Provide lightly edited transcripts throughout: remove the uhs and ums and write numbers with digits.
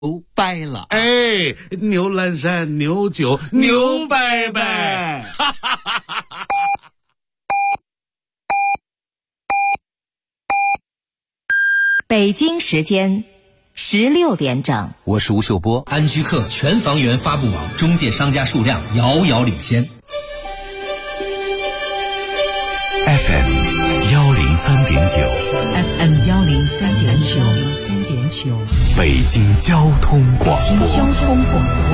掰了。 哎，牛栏山牛酒牛掰掰。 北京时间16点整， 我是吴秀波。 安居客全房源发布网中介商家数量遥遥领先。 FM 103.9 FM 103.9 北京交通广播。 北京交通广播，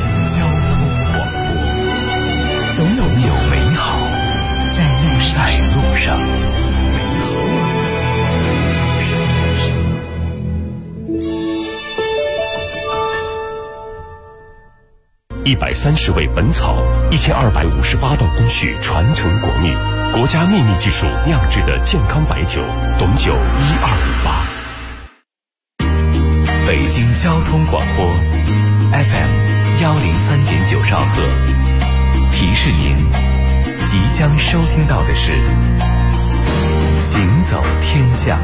总有美好在路上。130味本草，1258道工序传承国秘，国家秘密技术酿制的健康白酒，董酒1258。北京交通广播 FM 103.9兆赫，提示您，即将收听到的是行走天下。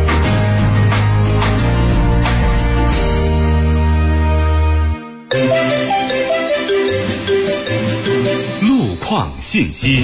路况信息。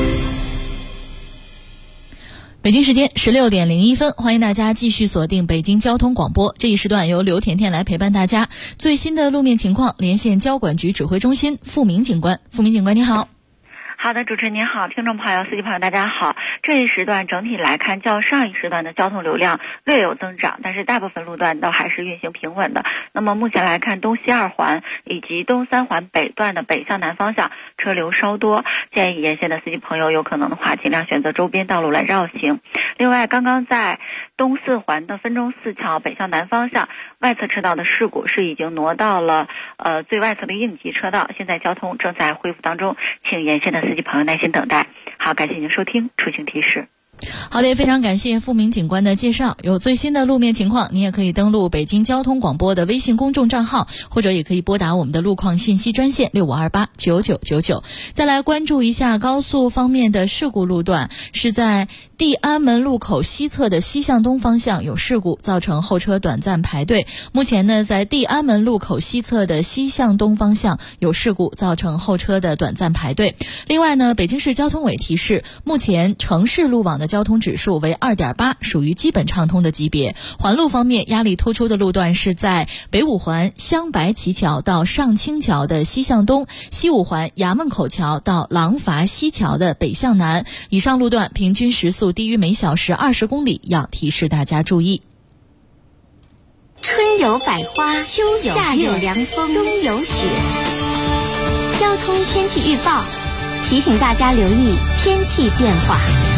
北京时间16点01分，欢迎大家继续锁定北京交通广播。这一时段由刘甜甜来陪伴大家。最新的路面情况，连线交管局指挥中心付明警官。付明警官，你好。 好的，主持人您好，听众朋友、司机朋友大家好。这一时段整体来看，较上一时段的交通流量略有增长，但是大部分路段都还是运行平稳的。那么目前来看，东西二环以及东三环北段的北向南方向车流稍多，建议沿线的司机朋友有可能的话，尽量选择周边道路来绕行。另外，刚刚在东四环的分钟寺桥北向南方向外侧车道的事故是已经挪到了最外侧的应急车道，现在交通正在恢复当中，请沿线的司机朋友耐心等待。好，感谢您收听出行提示。 好的，非常感谢付明警官的介绍。有最新的路面情况，您也可以登录北京交通广播的微信公众账号，或者也可以拨打我们的路况信息专线65289999。再来关注一下高速方面的事故路段，是在地安门路口西侧的西向东方向有事故，造成后车短暂排队。目前呢，在地安门路口西侧的西向东方向有事故，造成后车的短暂排队。另外呢，北京市交通委提示，目前城市路网的交通指数为2.8，属于基本畅通的级别。环路方面，压力突出的路段是在北五环镶白旗桥到上清桥的西向东，西五环衙门口桥到廊坊西桥的北向南。以上路段平均时速低于每小时20公里，要提示大家注意。 春有百花，秋有夏有凉风，冬有雪。交通天气预报提醒大家留意天气变化。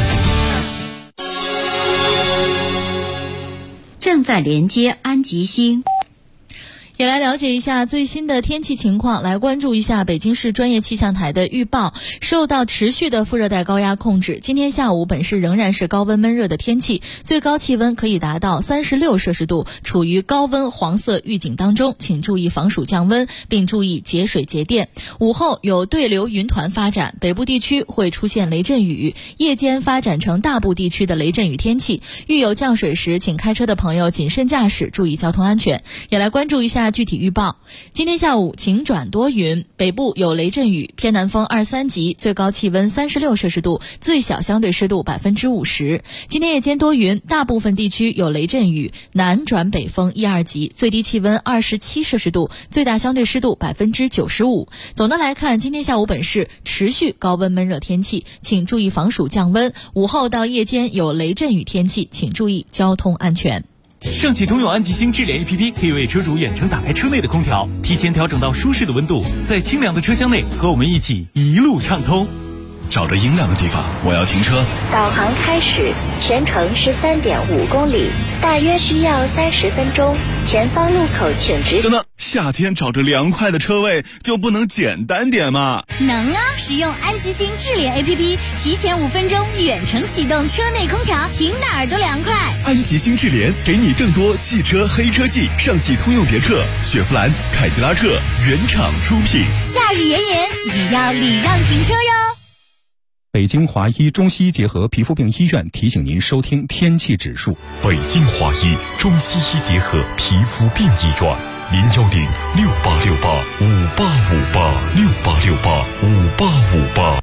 正在连接安吉星。 也来了解一下最新的天气情况，来关注一下北京市专业气象台的预报。受到持续的副热带高压控制，今天下午本市仍然是高温闷热的天气，最高气温可以达到36摄氏度，处于高温黄色预警当中，请注意防暑降温，并注意节水节电。午后有对流云团发展，北部地区会出现雷阵雨，夜间发展成大部地区的雷阵雨天气。遇有降水时，请开车的朋友谨慎驾驶，注意交通安全。也来关注一下具体预报。今天下午晴转多云，北部有雷阵雨，偏南风2-3级，最高气温36摄氏度，最小相对湿度50%。今天夜间多云，大部分地区有雷阵雨，南转北风1-2级，最低气温27摄氏度，最大相对湿度95%。总的来看，今天下午本市持续高温闷热天气，请注意防暑降温。午后到夜间有雷阵雨天气，请注意交通安全。 上汽通用安吉星智联 APP 可以为车主远程打开车内的空调，提前调整到舒适的温度，在清凉的车厢内和我们一起一路畅通。 找着阴凉的地方，我要停车。 导航开始，全程13.5公里，大约需要30分钟。前方路口请直行。 等等，夏天找着凉快的车位就不能简单点吗？ 能啊！使用安吉星智联 APP， 提前5分钟远程启动车内空调，停哪儿都凉快。 安吉星智联给你更多汽车黑科技，上汽通用别克、雪佛兰、凯迪拉克原厂出品。 夏日炎炎，也要礼让停车哟。 北京华医中西医结合皮肤病医院提醒您收听天气指数。 北京华医中西医结合皮肤病医院 08685858586858585858。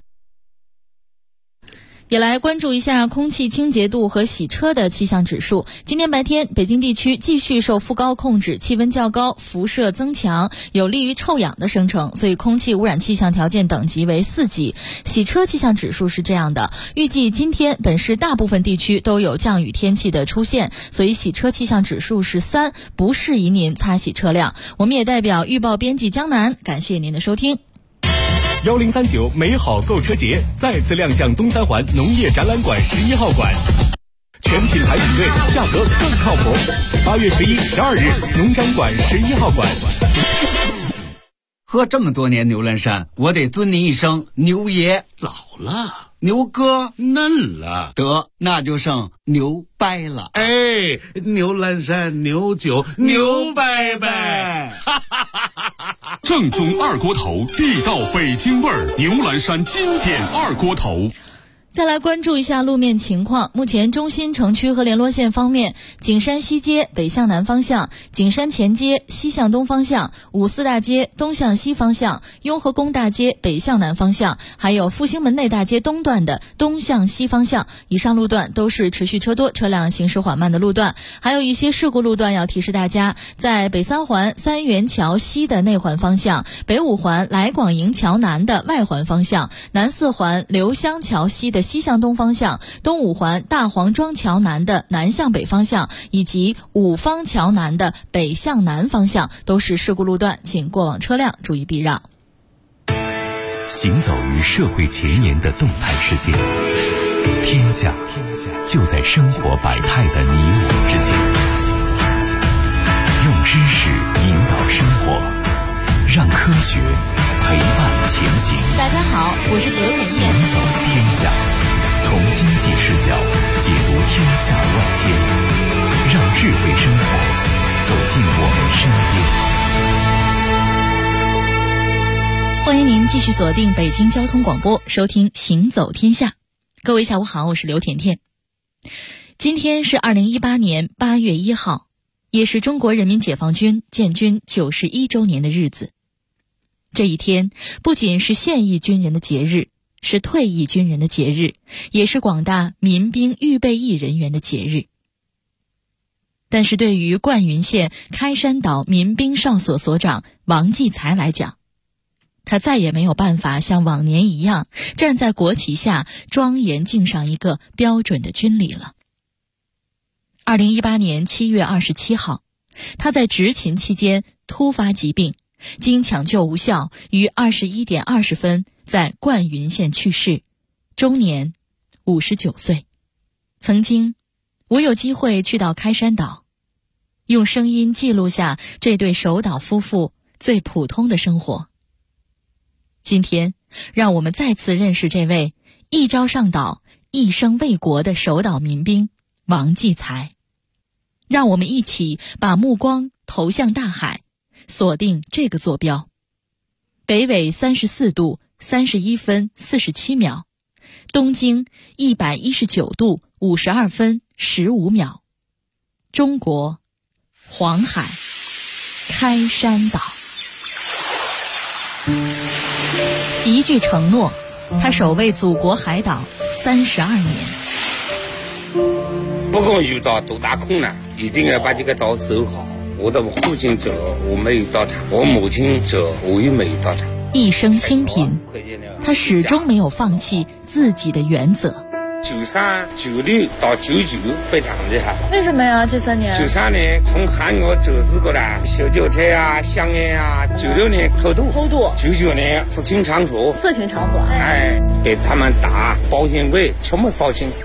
也来关注一下空气清洁度和洗车的气象指数。今天白天，北京地区继续受副高控制，气温较高，辐射增强，有利于臭氧的生成，所以空气污染气象条件等级为4级。洗车气象指数是这样的，预计今天本市大部分地区都有降雨天气的出现，所以洗车气象指数是3，不适宜您擦洗车辆。我们也代表预报编辑江南，感谢您的收听。 1039美好购车节再次亮相东三环农业展览馆11号馆，全品牌比对，价格更靠谱。8月11、12日，农展馆11号馆。 喝这么多年牛栏山，我得尊您一声牛爷。 老了， 牛哥嫩了， 得那就剩牛掰了。 哎，牛栏山牛酒牛掰掰。 正宗二锅头，地道北京味儿，牛栏山经典二锅头。 再来关注一下路面情况。目前中心城区和联络线方面，景山西街北向南方向、景山前街西向东方向、五四大街东向西方向、雍和宫大街北向南方向，还有复兴门内大街东段的东向西方向，以上路段都是持续车多、车辆行驶缓慢的路段。还有一些事故路段要提示大家，在北三环三元桥西的内环方向、北五环来广营桥南的外环方向、南四环刘香桥西的西向东方向、东五环大黄庄桥南的南向北方向，以及五方桥南的北向南方向，都是事故路段，请过往车辆注意避让。 行走于社会前沿的动态世界，天下就在生活百态的你我之间。用知识引导生活，让科学陪伴前行。 大家好，我是德云行走天下，从经济视角解读天下万千，让智慧生活走进我们身边。 欢迎您继续锁定北京交通广播，收听行走天下。各位下午好，我是刘甜甜。今天是2018年8月1号，也是中国人民解放军建军91周年的日子。这一天不仅是现役军人的节日，是退役军人的节日，也是广大民兵预备役人员的节日。但是对于灌云县开山岛民兵哨所所长王继才来讲，他再也没有办法像往年一样站在国旗下庄严敬上一个标准的军礼了。2018年7月27号，他在执勤期间突发疾病，经抢救无效，于21点20分在灌云县去世，终年59岁。曾经我有机会去到开山岛，用声音记录下这对守岛夫妇最普通的生活。今天让我们再次认识这位一朝上岛一生为国的守岛民兵王继才。让我们一起把目光投向大海，锁定这个坐标：北纬34度31分47秒，东经119度52分15秒，中国黄海开山岛。一句承诺，他守卫祖国海岛32年。 不管遇到多大困难，一定要把这个岛守好。我的父亲走，我没有到场；我母亲走，我也没有到场。 一生清贫，他始终没有放弃自己的原则。 93、96到99非常厉害。 为什么呀？这3年 ？93年从韩国走私过来小酒车啊、香烟啊；96年偷渡；99年色情场所。哎，被他们打，保险柜全部烧清。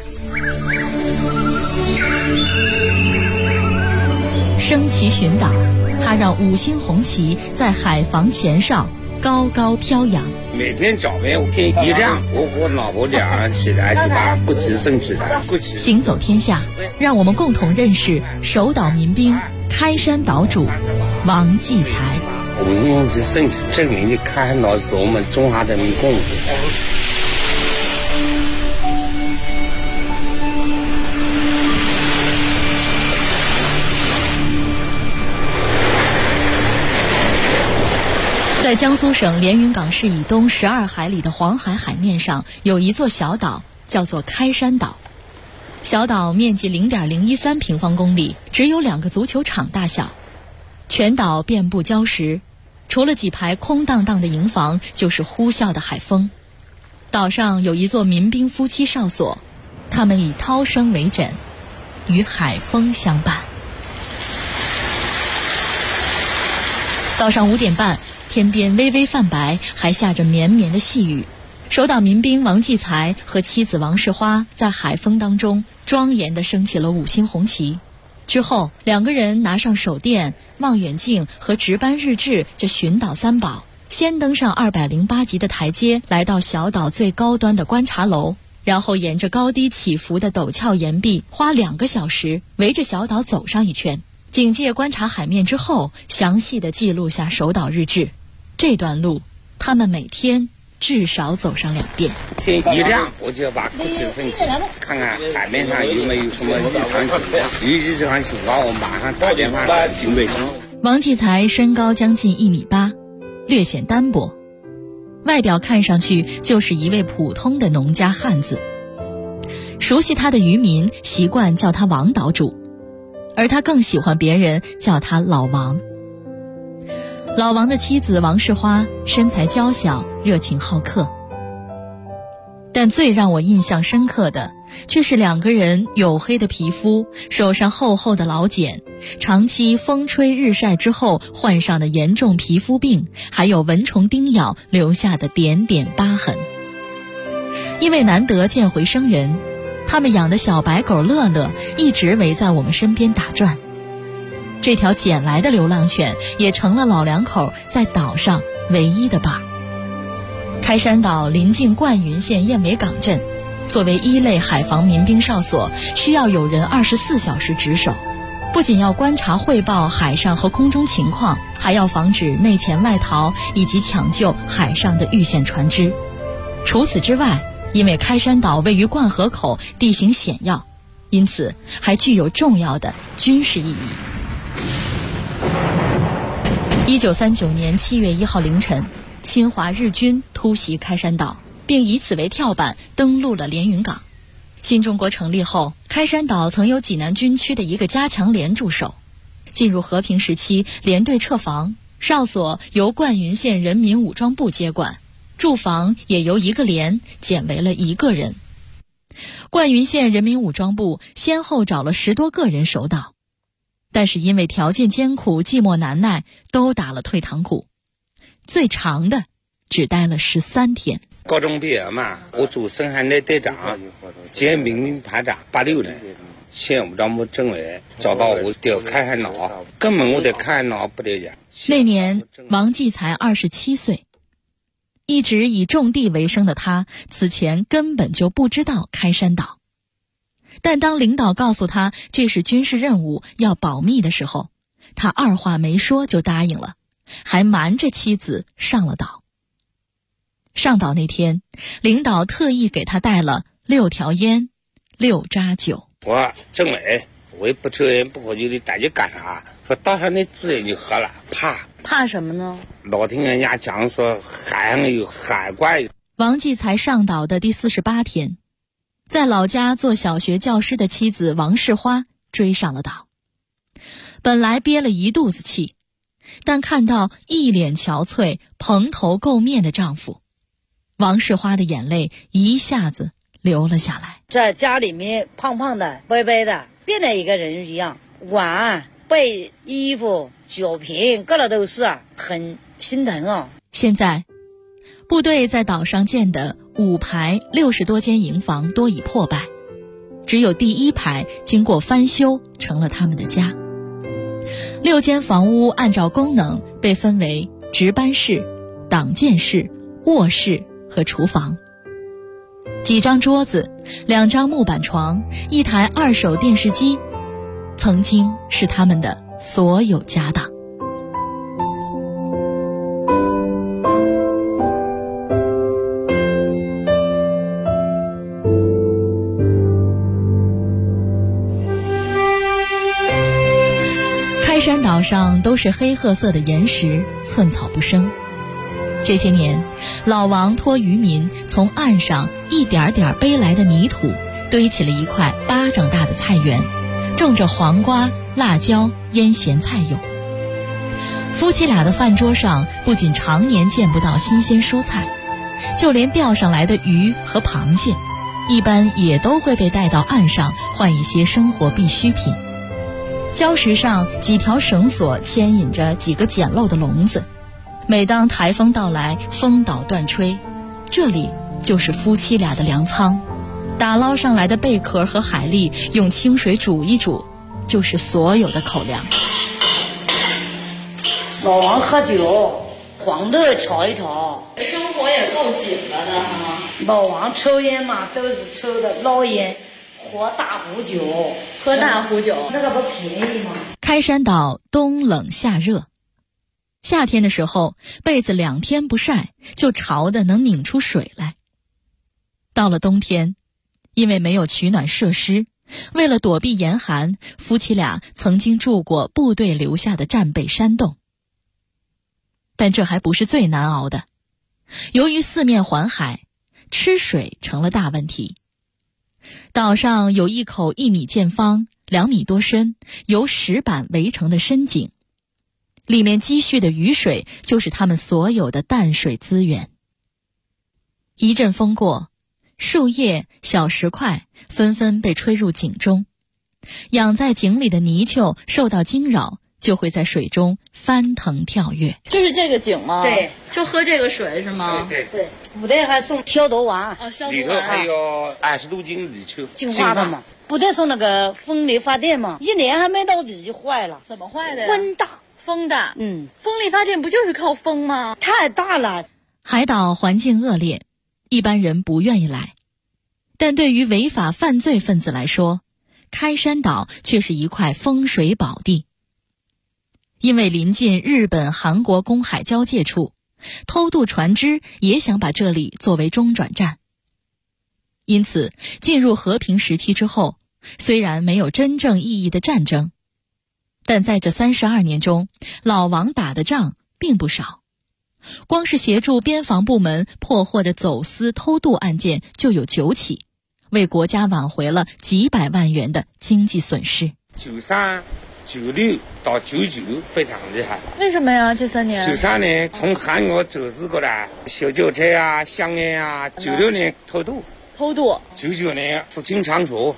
升旗巡岛，他让5星红旗在海防前哨高高飘扬。 每天早上天一亮，我和老婆俩人起来就把国旗升起来。 行走天下，让我们共同认识守岛民兵开山岛主王继才。 我们用这升旗证明的开山岛是我们中华人民共和国。 在江苏省连云港市以东12海里的黄海海面上，有一座小岛，叫做开山岛。小岛面积0.013平方公里，只有2个足球场大小。全岛遍布礁石，除了几排空荡荡的营房，就是呼啸的海风。岛上有一座民兵夫妻哨所，他们以涛声为枕，与海风相伴。早上5点半，天边微微泛白，还下着绵绵的细雨。守岛民兵王继才和妻子王世花在海风当中庄严地升起了5星红旗。之后，2个人拿上手电、望远镜和值班日志这寻岛3宝，先登上208级的台阶，来到小岛最高端的观察楼，然后沿着高低起伏的陡峭岩壁，花2个小时围着小岛走上一圈。警戒观察海面之后，详细地记录下守岛日志。这段路，他们每天至少走上2遍。 天一亮，我就要把过去升起，看看海面上有没有什么异常情况。有异常情况，我马上打电话给警卫。 王继才身高将近1.8米，略显单薄，外表看上去就是一位普通的农家汉子。熟悉他的渔民习惯叫他王岛主，而他更喜欢别人叫他老王。老王的妻子王世花身材娇小，热情好客。但最让我印象深刻的，却是2个人黝黑的皮肤，手上厚厚的老茧，长期风吹日晒之后患上的严重皮肤病，还有蚊虫叮咬留下的点点疤痕。因为难得见回生人，他们养的小白狗乐乐一直围在我们身边打转。这条捡来的流浪犬也成了老2口在岛上唯一的伴儿。开山岛临近灌云县燕尾港镇，作为1类海防民兵哨所，需要有人24小时值守，不仅要观察汇报海上和空中情况，还要防止内潜外逃以及抢救海上的遇险船只。除此之外，因为开山岛位于灌河口，地形险要，因此还具有重要的军事意义。1939年7月1号凌晨，侵华日军突袭开山岛，并以此为跳板登陆了连云港。新中国成立后，开山岛曾有济南军区的一个加强连驻守。进入和平时期，连队撤防，哨所由灌云县人民武装部接管，驻防也由1个连减为了1个人。灌云县人民武装部先后找了10多个人守岛，但是因为条件艰苦，寂寞难耐，都打了退堂鼓。最长的只待了13天。 高中毕业嘛，我做生产队队长兼民兵排长，86年县武装部政委找到我调开山岛，根本我对开山岛不了解。 那年王继才27岁，一直以种地为生的他，此前根本就不知道开山岛。但当领导告诉他这是军事任务，要保密的时候，他2话没说就答应了，还瞒着妻子上了岛。上岛那天，领导特意给他带了6条烟、6扎酒。 我政委，我也不抽烟不喝酒的，大家干啥？说岛上的自然就喝了， 怕什么呢？ 老听人家讲说海上有海怪。 王继才上岛的第48天，在老家做小学教师的妻子王世花追上了岛。本来憋了一肚子气，但看到一脸憔悴、蓬头垢面的丈夫，王世花的眼泪一下子流了下来。 在家里面胖胖的、白白的，变了一个人一样，碗、被、衣服、酒瓶，各了都是啊，很心疼啊。 现在，部队在岛上建的5排60多间营房多已破败，只有第1排经过翻修成了他们的家。6间房屋按照功能被分为值班室、党建室、卧室和厨房。几张桌子、2张木板床、1台2手电视机，曾经是他们的所有家当。开山岛上都是黑褐色的岩石，寸草不生。 这些年，老王托渔民从岸上一点点背来的泥土，堆起了一块巴掌大的菜园，种着黄瓜、辣椒、腌咸菜用。夫妻俩的饭桌上不仅常年见不到新鲜蔬菜，就连钓上来的鱼和螃蟹，一般也都会被带到岸上换一些生活必需品。礁石上几条绳索牵引着几个简陋的笼子，每当台风到来，风倒断吹，这里就是夫妻俩的粮仓。打捞上来的贝壳和海蛎用清水煮一煮，就是所有的口粮。 老王喝酒，黄豆炒一炒， 生活也够紧了的哈。 老王抽烟嘛，都是抽的捞烟，喝大壶酒， 喝大壶酒， 那个不便宜吗？ 开山岛冬冷夏热，夏天的时候被子2天不晒就潮得能拧出水来。到了冬天，因为没有取暖设施，为了躲避严寒，夫妻俩曾经住过部队留下的战备山洞。但这还不是最难熬的，由于四面环海，吃水成了大问题。岛上有一口1米见方、2米多深、由石板围成的深井，里面积蓄的雨水就是他们所有的淡水资源。一阵风过，树叶、小石块纷纷被吹入井中，养在井里的泥鳅受到惊扰，就会在水中翻腾跳跃。就是这个井吗？ 对， 就喝这个水是吗？ 对，部队还送消毒丸， 里头还有20度斤锂球， 净化的嘛。部队送那个风力发电嘛，1年还没到底就坏了。 怎么坏的呀？风大。风力发电不就是靠风吗？ 太大了。 海岛环境恶劣，一般人不愿意来，但对于违法犯罪分子来说，开山岛却是一块风水宝地。因为临近日本、韩国公海交界处，偷渡船只也想把这里作为中转站。因此，进入和平时期之后，虽然没有真正意义的战争，但在这32年中，老王打的仗并不少。光是协助边防部门破获的走私偷渡案件就有9起，为国家挽回了几百万元的经济损失。 93、96到99非常厉害。 为什么呀？这3年 ？93年从韩国走私过来小酒车啊、香烟啊；96年偷渡；99年色情场所。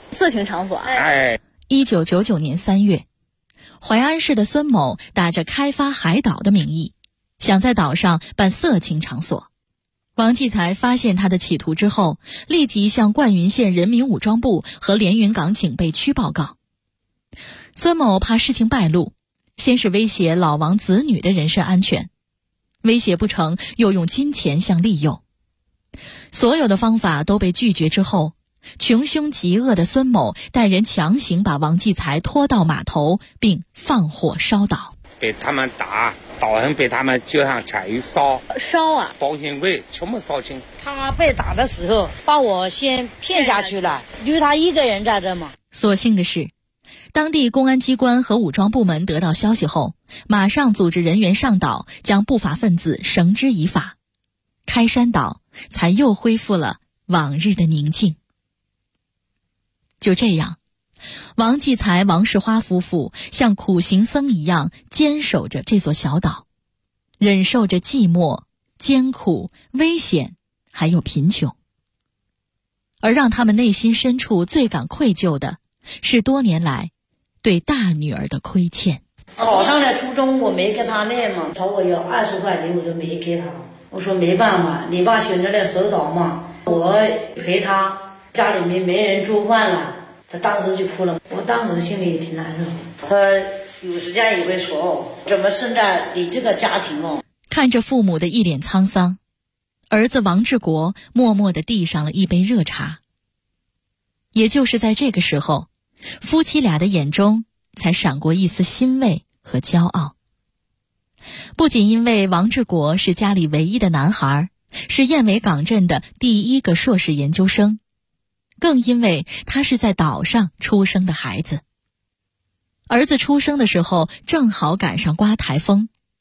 1999年3月，淮安市的孙某打着开发海岛的名义，想在岛上办色情场所。王继才发现他的企图之后，立即向灌云县人民武装部和连云港警备区报告。孙某怕事情败露，先是威胁老王子女的人身安全，威胁不成又用金钱相利诱。所有的方法都被拒绝之后，穷凶极恶的孙某带人强行把王继才拖到码头，并放火烧岛。 被他们打，岛上被他们就像柴油烧啊，保险柜全部烧清。 他被打的时候，把我先骗下去了，留他一个人在这嘛。 所幸的是，当地公安机关和武装部门得到消息后，马上组织人员上岛，将不法分子绳之以法。开山岛才又恢复了往日的宁静。就这样，王继才、王世花夫妇像苦行僧一样坚守着这座小岛，忍受着寂寞、艰苦、危险，还有贫穷。而让他们内心深处最感愧疚的，是多年来对大女儿的亏欠。 考上了初中，我没跟他练嘛，朝我要20块钱，我都没给他。我说没办法，你爸选择了守岛嘛，我陪他，家里面没人做饭了，他当时就哭了。我当时心里也挺难受。他有时间也会说，怎么生在你这个家庭哦？ 看着父母的一脸沧桑，儿子王志国默默地递上了一杯热茶。也就是在这个时候，夫妻俩的眼中才闪过一丝欣慰和骄傲。不仅因为王志国是家里唯一的男孩，是燕尾港镇的第1个硕士研究生，更因为他是在岛上出生的孩子。儿子出生的时候正好赶上刮台风，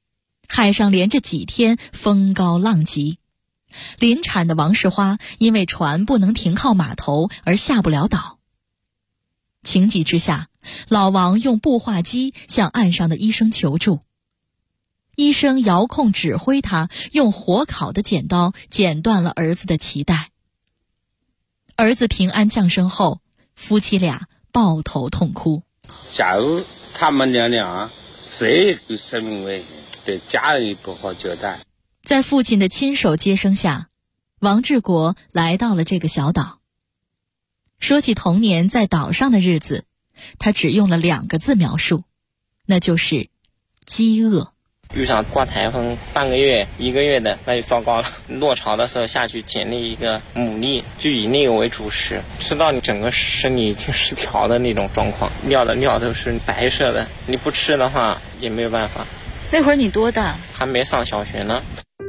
海上连着几天风高浪急，临产的王世花因为船不能停靠码头而下不了岛。情急之下，老王用步话机向岸上的医生求助。医生遥控指挥他用火烤的剪刀剪断了儿子的脐带。儿子平安降生后，夫妻俩抱头痛哭。 假如他们娘俩谁有生命危险，对家人也不好交代。 在父亲的亲手接生下，王志国来到了这个小岛。说起童年在岛上的日子，他只用了2个字描述，那就是饥饿。 遇上刮台风半个月1个月的，那就糟糕了。落潮的时候下去捡了一个牡蛎，就以那个为主食，吃到你整个身体已经失调的那种状况，尿都是白色的，你不吃的话也没有办法。 那会儿你多大？ 还没上小学呢。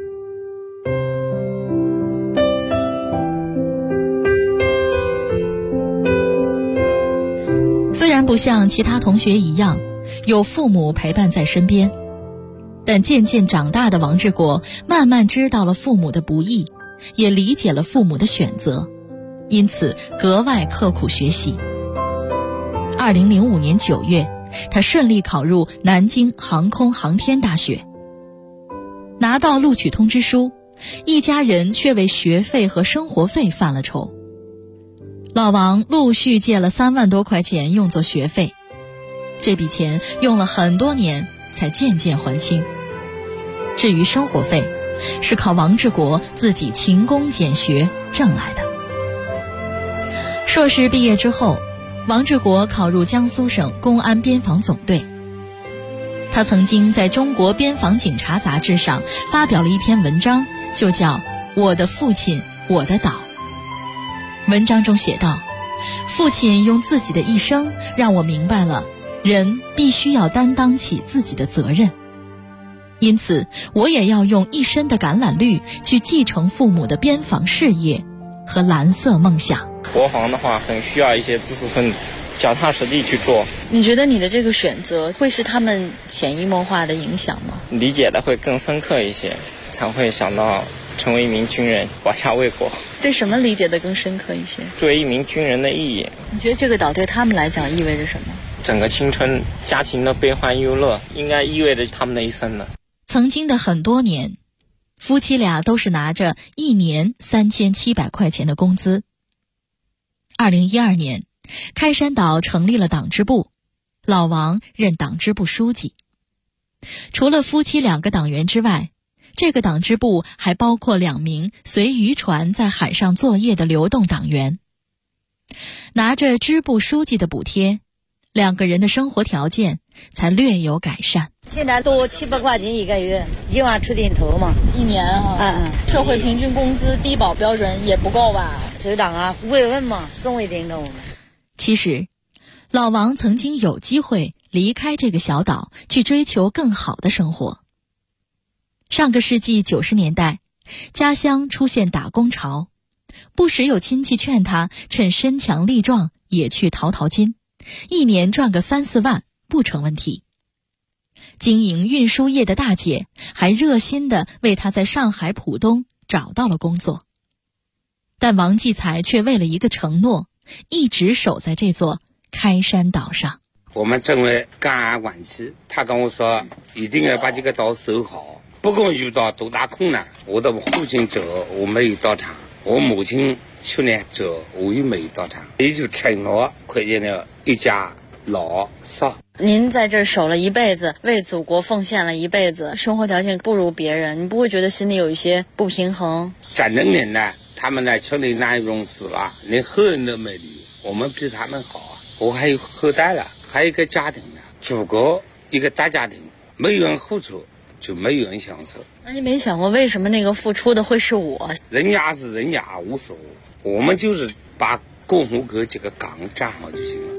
虽然不像其他同学一样有父母陪伴在身边，但渐渐长大的王志国慢慢知道了父母的不易，也理解了父母的选择，因此格外刻苦学习。2005年9月，他顺利考入南京航空航天大学。拿到录取通知书，一家人却为学费和生活费犯了愁。老王陆续借了3万多块钱用作学费，这笔钱用了很多年才渐渐还清。至于生活费，是靠王志国自己勤工俭学挣来的。硕士毕业之后，王志国考入江苏省公安边防总队。他曾经在中国边防警察杂志上发表了一篇文章，就叫《我的父亲，我的岛》。文章中写道，父亲用自己的一生让我明白了人必须要担当起自己的责任，因此我也要用一身的橄榄绿去继承父母的边防事业和蓝色梦想。 国防的话很需要一些知识分子脚踏实地去做。 你觉得你的这个选择会是他们潜移默化的影响吗？ 理解的会更深刻一些，才会想到成为一名军人，保家卫国。 对什么理解的更深刻一些？ 作为一名军人的意义。 你觉得这个岛对他们来讲意味着什么？ 整个青春家庭的悲欢忧乐，应该意味着他们的一生的。 曾经的很多年，夫妻俩都是拿着1年3700块钱的工资。2012年，开山岛成立了党支部，老王任党支部书记。除了夫妻2个党员之外，这个党支部还包括2名随渔船在海上作业的流动党员。拿着支部书记的补贴，2个人的生活条件才略有改善。 现在多700块钱1个月，1万出点头嘛。 1年啊，社会平均工资低保标准也不够吧？ 首长啊，慰问嘛，送一点给我们。 其实，老王曾经有机会离开这个小岛，去追求更好的生活。上个世纪90年代，家乡出现打工潮，不时有亲戚劝他趁身强力壮也去淘金，1年赚个3、4万不成问题。经营运输业的大姐还热心地为他在上海浦东找到了工作。但王继才却为了一个承诺，一直守在这座开山岛上。 我们正为干案晚期，他跟我说一定要把这个岛守好，不管遇到多大困难，我的父亲走我没有到场，我母亲去年走我也没有到场，也就承诺亏欠了一家老少。 您在这守了一辈子，为祖国奉献了一辈子，生活条件不如别人，你不会觉得心里有一些不平衡？ 战争年代他们来城里难容死了，连后人都没理，我们比他们好啊！我还有后代了，还有一个家庭呢。祖国一个大家庭，没有人付出就没有人享受。 那你没想过为什么那个付出的会是我？ 人家是人家，无所谓，我们就是把共和国这个岗站好就行了。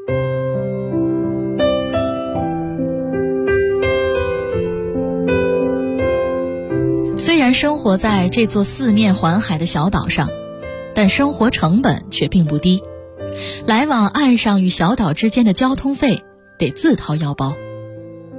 虽然生活在这座4面环海的小岛上，但生活成本却并不低。来往岸上与小岛之间的交通费得自掏腰包。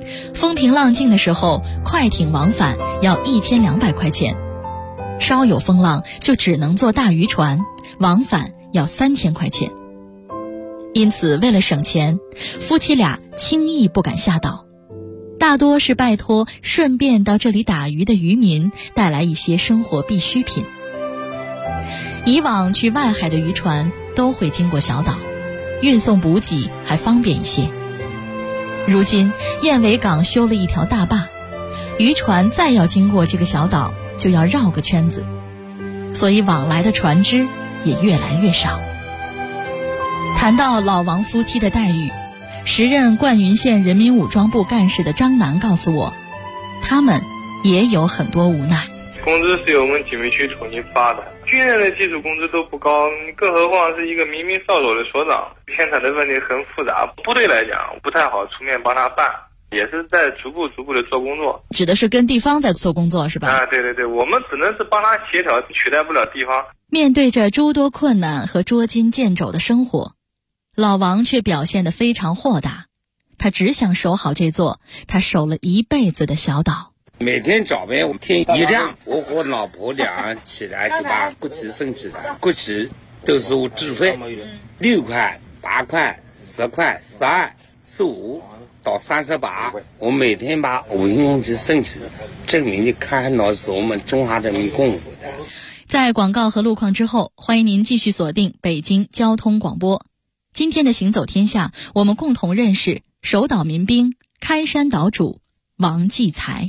风平浪静的时候，快艇往返要1200块钱，稍有风浪就只能坐大渔船，往返要3000块钱。因此为了省钱，夫妻俩轻易不敢下岛，大多是拜托顺便到这里打鱼的渔民带来一些生活必需品。以往去外海的渔船都会经过小岛，运送补给还方便一些。如今燕尾港修了一条大坝，渔船再要经过这个小岛就要绕个圈子，所以往来的船只也越来越少。谈到老王夫妻的待遇，时任灌云县人民武装部干事的张楠告诉我，他们也有很多无奈。 工资是由我们警卫区统一发的，军人的基础工资都不高，更何况是一个民兵扫帚的所长，牵扯的问题很复杂，部队来讲不太好出面帮他办，也是在逐步的做工作。 指的是跟地方在做工作是吧？ 啊，对，我们只能是帮他协调，取代不了地方。 面对着诸多困难和捉襟见肘的生活，老王却表现得非常豁达，他只想守好这座他守了一辈子的小岛。 每天早晨天一亮，我和老婆俩起来就把国旗升起来，国旗都是我自费，6块、8块、10块、12、15到38，我每天把5星红旗升起，证明你看到是我们中华人民共和国的。 在广告和路况之后，欢迎您继续锁定北京交通广播。今天的行走天下，我们共同认识守岛民兵开山岛主王继才。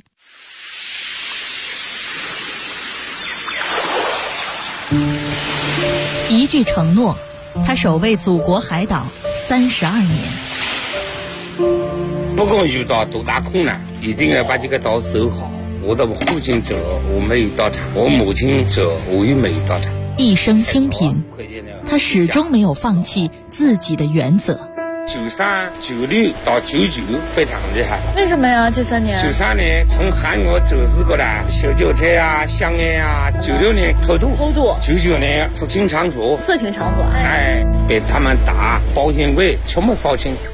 一句承诺，他守卫祖国海岛32年。 不管遇到多大困难，一定要把这个岛守好。我的父亲走，我没有到场；我母亲走，我也没有到场。 一生清贫，他始终没有放弃自己的原则。 93、96到99非常厉害。 为什么呀？这3年 ？93年从韩国走私过来小轿车啊、香烟啊；96年偷渡；99年色情场所，被他们打，保险柜全部烧清。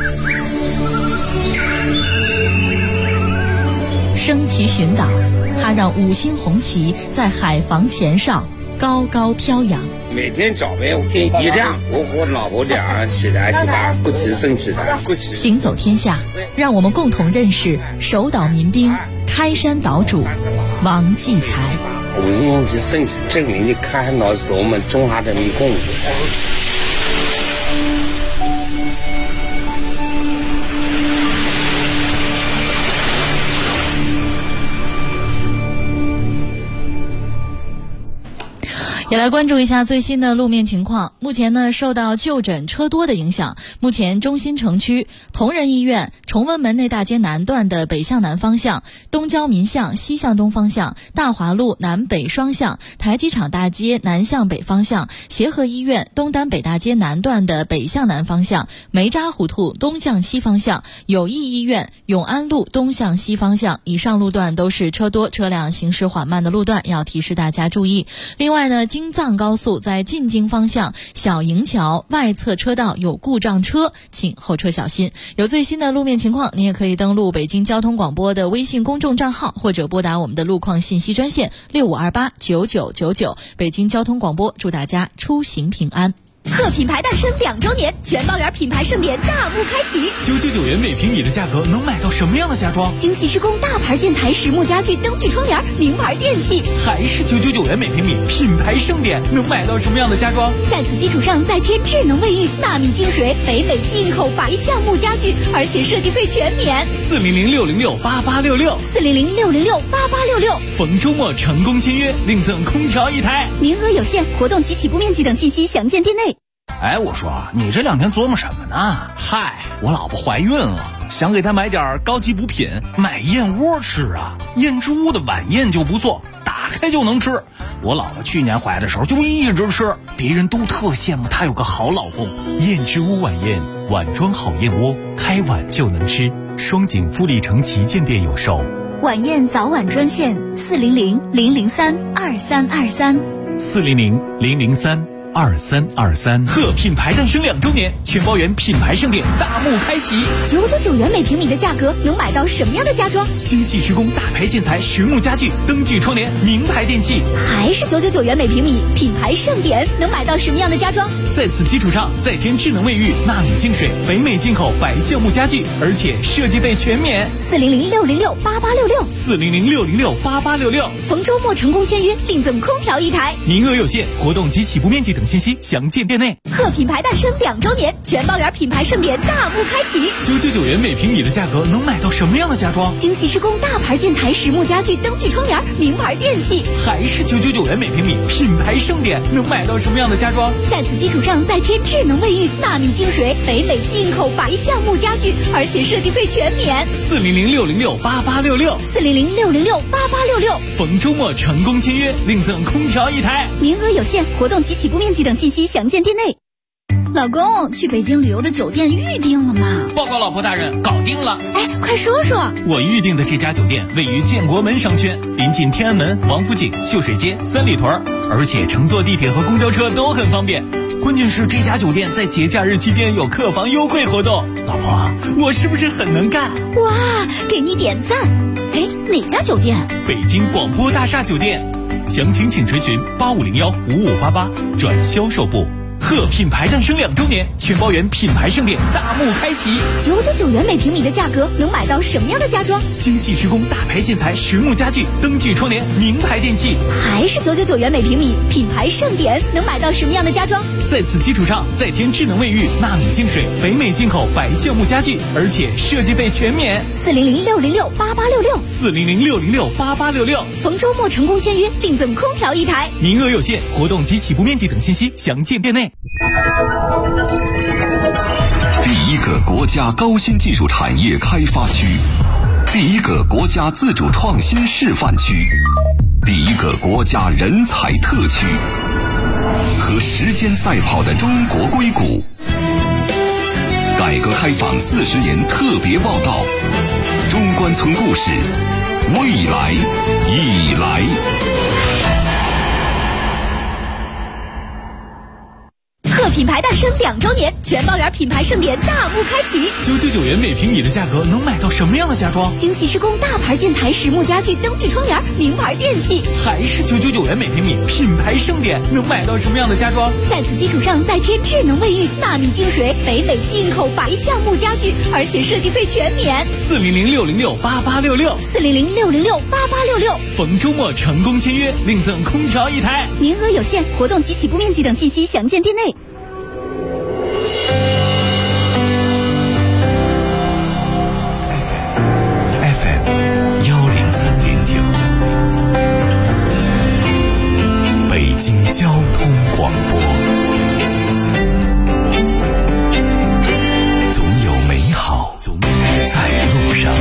升旗巡岛，他让5星红旗在海防前哨高高飘扬。 每天早晨天一亮，我和老婆俩起来就把国旗升起来。 行走天下，让我们共同认识守岛民兵开山岛主王继才。 5星红旗升起，证明你看到是我们中华人民共和国。 也来关注一下最新的路面情况。目前呢，受到就诊车多的影响，目前中心城区同仁医院崇文门内大街南段的北向南方向、东交民巷西向东方向、大华路南北双向、台机场大街南向北方向、协和医院东单北大街南段的北向南方向、梅扎胡同东向西方向、友谊医院永安路东向西方向以上路段都是车多车辆行驶缓慢的路段，要提示大家注意。另外呢，京藏高速在进京方向小营桥外侧车道有故障车，请后车小心。有最新的路面情况，你也可以登录北京交通广播的微信公众账号，或者拨打我们的路况信息专线65289999。北京交通广播祝大家出行平安。 贺品牌诞生2周年，全包园品牌盛典大幕开启。 999元每平米的价格能买到什么样的家装？ 精细施工大牌建材、实木家具、灯具窗帘、名牌电器。 还是999元每平米，品牌盛典能买到什么样的家装？ 在此基础上再添智能卫浴、纳米净水、北美进口白橡木家具，而且设计费全免。 400-606-8866，400-606-8866。逢周末成功签约，另赠空调1台， 名额有限，活动及起步面积等信息详见店内。 哎，我说你这2天琢磨什么呢？ 嗨，我老婆怀孕了，想给她买点高级补品，买燕窝吃啊。燕之屋的晚宴就不错，打开就能吃。我老婆去年怀的时候就一直吃，别人都特羡慕她有个好老公。 燕之屋晚宴，碗装好燕窝，开碗就能吃。双井富力城旗舰店有售。 晚宴早晚专线400-003-2323，400-003-2323。 2323。 贺品牌诞生2周年，全包圆品牌盛典大幕开启 ，999元每平米的价格能买到什么样的家装？ 精细施工大牌建材实木家具、灯具窗帘、名牌电器， 还是999元每平米，品牌盛典能买到什么样的家装？ 在此基础上再添智能卫浴、纳米净水、北美进口白橡木家具，而且设计费全免。 400-606-8866，400-606-8866。逢周末成功签约，另赠空调1台， 名额有限，活动及起步面积等信息详见店内。 贺品牌诞生2周年，全包圆品牌盛典大幕开启 ，999元每平米的价格能买到什么样的家装？ 精细施工大牌建材实木家具、灯具窗帘、名牌电器， 还是999元每平米，品牌盛典能买到什么样的家装？ 在此基础上再添智能卫浴、纳米净水、北美进口白橡木家具，而且设计费全免。 400-606-8866，400-606-8866。逢周末成功签约，另赠空调1台， 名额有限，活动及起步面积等信息详见店内。老公，去北京旅游的酒店预定了吗？ 报告老婆大人，搞定了。 哎，快说说。 我预定的这家酒店位于建国门商圈，临近天安门、王府井、秀水街、三里屯，而且乘坐地铁和公交车都很方便。关键是这家酒店在节假日期间有客房优惠活动。老婆，我是不是很能干？ 哇，给你点赞。哎，哪家酒店？ 北京广播大厦酒店。详情请垂询8501-5588转销售部。贺品牌诞生2周年，全包圆品牌盛典大幕开启 ，999元每平米的价格能买到什么样的家装？ 精细施工大牌建材实木家具、灯具窗帘、名牌电器， 还是999元每平米，品牌盛典能买到什么样的家装？ 在此基础上再添智能卫浴、纳米净水、北美进口白橡木家具，而且设计费全免。 400-606-8866，400-606-8866。逢周末成功签约，另赠空调1台， 名额有限，活动及起步面积等信息详见店内。 第一个国家高新技术产业开发区，第一个国家自主创新示范区，第一个国家人才特区，和时间赛跑的中国硅谷。改革开放40年特别报道，中关村故事，未来已来。 贺品牌诞生2周年，全包圆品牌盛典大幕开启 ，999元每平米的价格能买到什么样的家装？ 精细施工大牌建材实木家具、灯具窗帘、名牌电器， 还是999元每平米，品牌盛典能买到什么样的家装？ 在此基础上再添智能卫浴、纳米净水、北美进口白橡木家具，而且设计费全免。 400-606-8866，400-606-8866。逢周末成功签约，另赠空调1台， 名额有限，活动及起步面积等信息详见店内。 北京交通广播，总有美好在路上。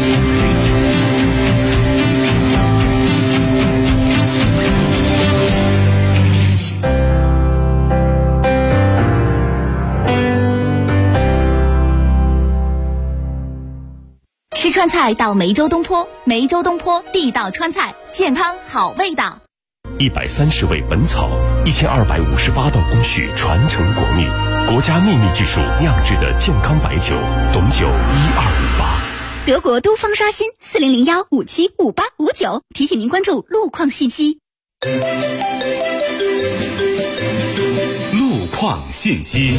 吃川菜到梅州东坡，梅州东坡地道川菜，健康好味道。 130味本草，1258道工序传承国秘，国家秘密技术酿制的健康白酒，董酒1258。 德国东方刷新4001575859，提醒您关注路况信息。 路况信息。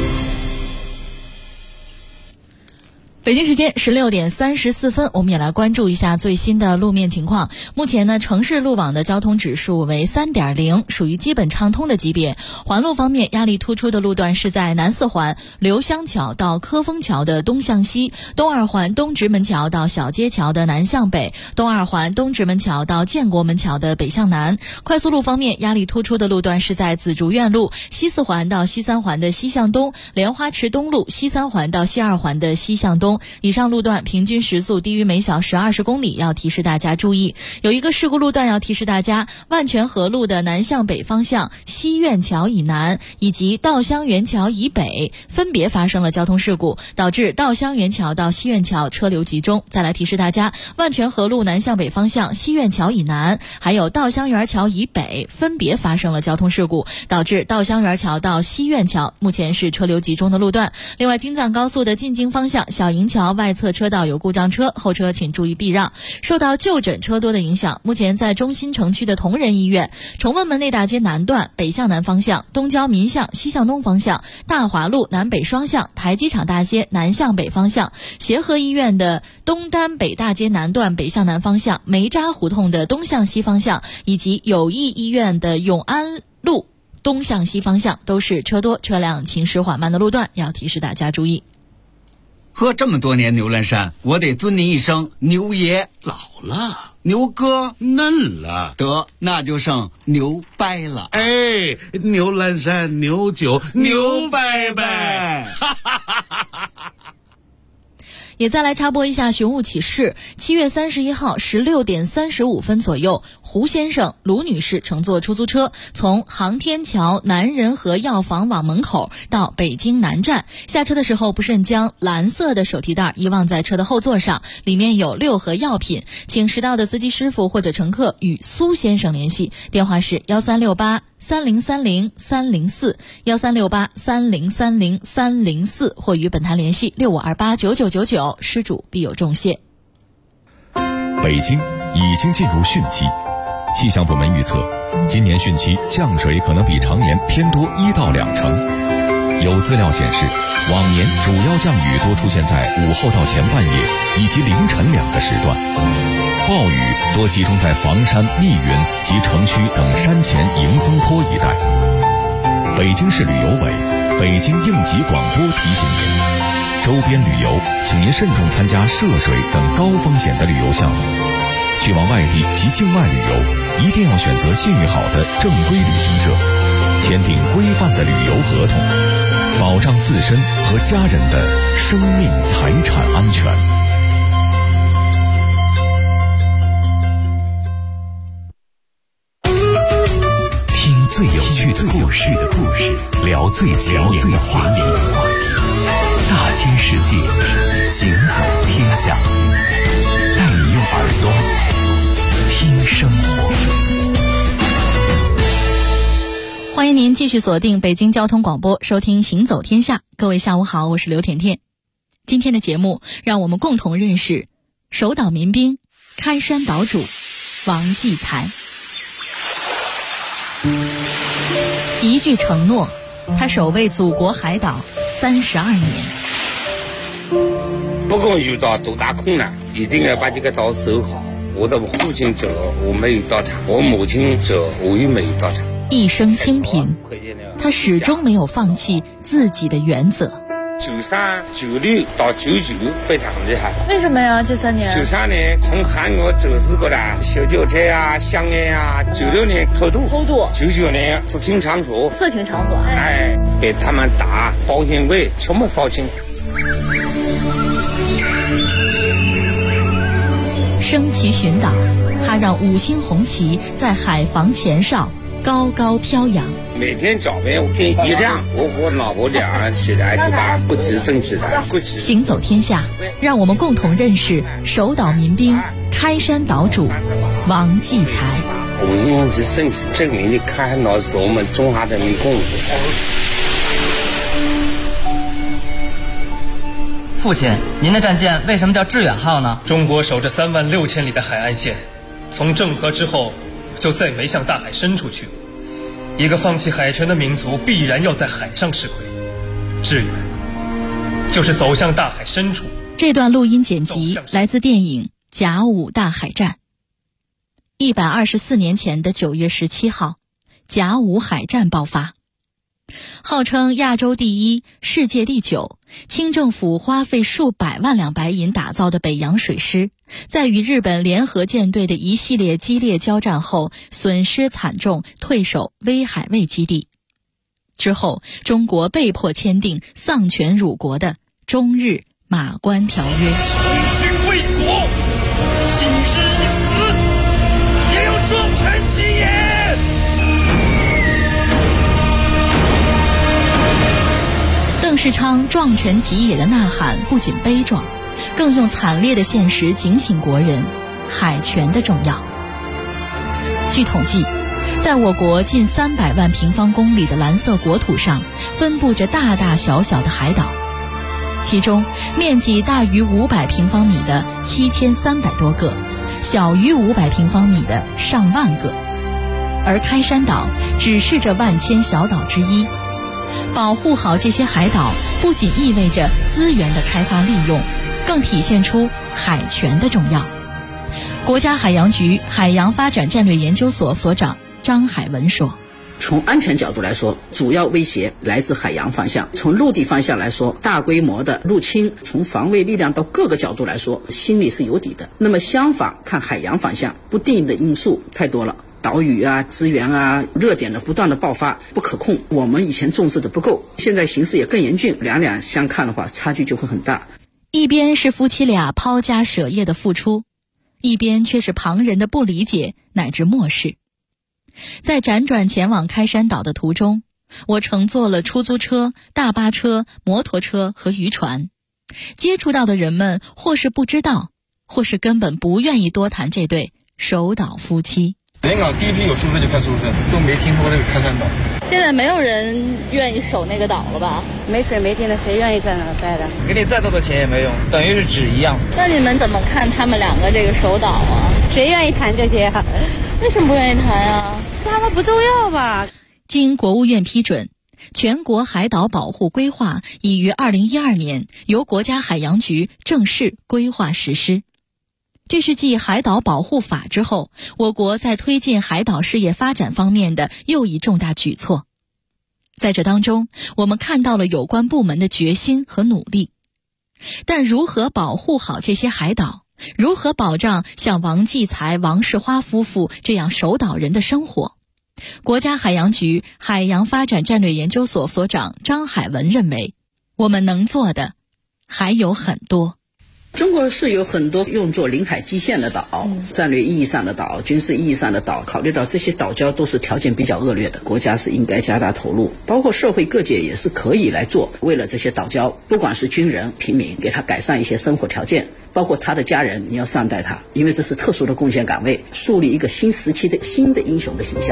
北京时间16点34分，我们也来关注一下最新的路面情况。目前呢，城市路网的交通指数为 3.0， 属于基本畅通的级别。环路方面，压力突出的路段是在南四环刘湘桥到科丰桥的东向西，东二环东直门桥到小街桥的南向北，东二环东直门桥到建国门桥的北向南。快速路方面，压力突出的路段是在紫竹院路西四环到西三环的西向东，莲花池东路西三环到西二环的西向东， 中，以上路段平均时速低于每小时20公里，要提示大家注意。有一个事故路段要提示大家，万泉河路的南向北方向西苑桥以南以及稻香园桥以北分别发生了交通事故，导致稻香园桥到西苑桥车流集中。再来提示大家，万泉河路南向北方向西苑桥以南还有稻香园桥以北分别发生了交通事故，导致稻香园桥到西苑桥目前是车流集中的路段。另外，京藏高速的进京方向小营桥外侧车道有故障车，后车请注意避让。受到就诊车多的影响，目前在中心城区的同仁医院、崇文门内大街南段北向南方向、东郊民巷西向东方向、大华路南北双向、台机场大街南向北方向、协和医院的东单北大街南段北向南方向、梅渣胡同的东向西方向，以及友谊医院的永安路东向西方向都是车多车辆行驶缓慢的路段，要提示大家注意。 喝这么多年牛栏山，我得尊你一声牛爷。 老了， 牛哥嫩了， 得那就剩牛掰了。 哎，牛栏山牛酒牛掰掰。 也再来插播一下寻物启事。7月31号16点35分左右，胡先生、卢女士乘坐出租车从航天桥南仁和药房往门口到北京南站，下车的时候不慎将蓝色的手提袋遗忘在车的后座上，里面有6盒药品，请识到的司机师傅或者乘客与苏先生联系，电话是136830300304 136830300304，或与本台联系65289999，失主必有重谢。 北京已经进入汛期，气象部门预测，今年汛期降水可能比常年偏多1到2成。有资料显示，往年主要降雨多出现在午后到前半夜以及凌晨2个时段，暴雨多集中在房山、密云及城区等山前迎风坡一带。北京市旅游委、北京应急广播提醒您，周边旅游请您慎重参加涉水等高风险的旅游项目。去往外地及境外旅游，一定要选择信誉好的正规旅行社，签订规范的旅游合同，保障自身和家人的生命财产安全。 听最有趣的故事，聊最前沿的话题，大千世界，行走天下，带你用耳朵听生活。 欢迎您继续锁定北京交通广播，收听行走天下。各位下午好，我是刘甜甜。今天的节目让我们共同认识守岛民兵开山岛主王继才。一句承诺，他守卫祖国海岛32年。 不管遇到多大困难，一定要把这个岛守好。我的父亲走了，我没有到场；我母亲走，我也没有到场。 一生清贫，他始终没有放弃自己的原则。 93、96到99非常厉害。 为什么呀？这3年 ？93年从韩国走私过来小酒车啊、香烟啊；96年偷渡；99年色情场所。被他们打，保险柜全部烧清。 升旗巡岛，他让5星红旗在海防前哨高高飘扬。 每天早晨天一亮，我和老婆俩人起来就把不直升起来。 行走天下，让我们共同认识守岛民兵开山岛主王继才。 我们用直升机证明的开山岛是我们中华人民共和国。 父亲，您的战舰为什么叫致远号呢？ 中国守着36000里的海岸线，从郑和之后就再没向大海伸出去。一个放弃海权的民族必然要在海上吃亏，致远就是走向大海深处。 这段录音剪辑来自电影《甲午大海战》。124年前的9月17号，甲午海战爆发。号称亚洲第一、世界第9，清政府花费数百万两白银打造的北洋水师，在与日本联合舰队的一系列激烈交战后，损失惨重，退守威海卫基地。之后，中国被迫签订丧权辱国的中日马关条约。 从军为国，兴师一死，也要壮臣其言。 邓世昌壮臣极也的呐喊不仅悲壮，更用惨烈的现实警醒国人海权的重要。据统计，在我国近300万平方公里的蓝色国土上，分布着大大小小的海岛，其中面积大于500平方米的7300多个，小于500平方米的上万个，而开山岛只是这万千小岛之一。保护好这些海岛，不仅意味着资源的开发利用，更体现出海权的重要。国家海洋局海洋发展战略研究所所长张海文说， 从安全角度来说，主要威胁来自海洋方向；从陆地方向来说，大规模的入侵，从防卫力量到各个角度来说，心里是有底的。那么相反，看海洋方向，不定的因素太多了，岛屿啊、资源啊、热点的不断的爆发，不可控。我们以前重视的不够，现在形势也更严峻，两相看的话，差距就会很大。 一边是夫妻俩抛家舍业的付出，一边却是旁人的不理解乃至漠视。在辗转前往开山岛的途中，我乘坐了出租车、大巴车、摩托车和渔船，接触到的人们或是不知道，或是根本不愿意多谈这对守岛夫妻。 连港第一批有出事就开出事，都没听说这个开山岛。 现在没有人愿意守那个岛了吧？ 没水没电的，谁愿意在那儿待着？ 给你再多的钱也没用，等于是纸一样。 那你们怎么看他们两个这个守岛啊？ 谁愿意谈这些啊？ 为什么不愿意谈啊？ 他们不重要吧？ 经国务院批准，全国海岛保护规划已于2012年由国家海洋局正式规划实施。这是继海岛保护法之后，我国在推进海岛事业发展方面的又一重大举措。在这当中，我们看到了有关部门的决心和努力。但如何保护好这些海岛，如何保障像王继才、王世花夫妇这样守岛人的生活，国家海洋局海洋发展战略研究所所长张海文认为，我们能做的还有很多。 中国是有很多用作临海基线的岛，战略意义上的岛、军事意义上的岛，考虑到这些岛礁都是条件比较恶劣的，国家是应该加大投入，包括社会各界也是可以来做，为了这些岛礁，不管是军人、平民，给他改善一些生活条件，包括他的家人，你要善待他，因为这是特殊的贡献岗位，树立一个新时期的新的英雄的形象。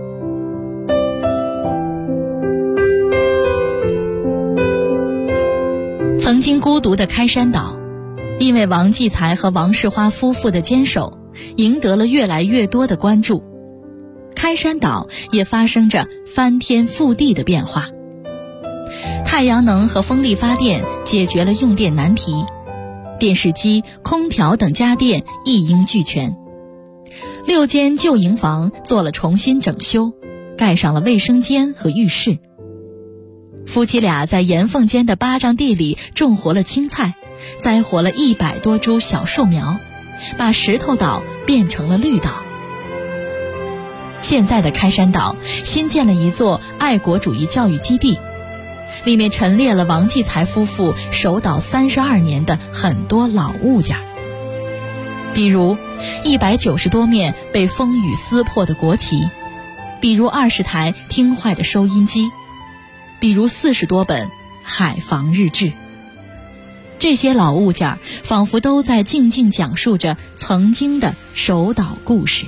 曾经孤独的开山岛，因为王继才和王世花夫妇的坚守，赢得了越来越多的关注。开山岛也发生着翻天覆地的变化。太阳能和风力发电解决了用电难题，电视机、空调等家电一应俱全。6间旧营房做了重新整修，盖上了卫生间和浴室。夫妻俩在岩缝间的巴掌地里种活了青菜，栽活了100多株小树苗，把石头岛变成了绿岛。现在的开山岛新建了一座爱国主义教育基地，里面陈列了王继才夫妇守岛32年的很多老物件，比如190多面被风雨撕破的国旗，比如20台听坏的收音机，比如40多本海防日志。这些老物件仿佛都在静静讲述着曾经的守岛故事。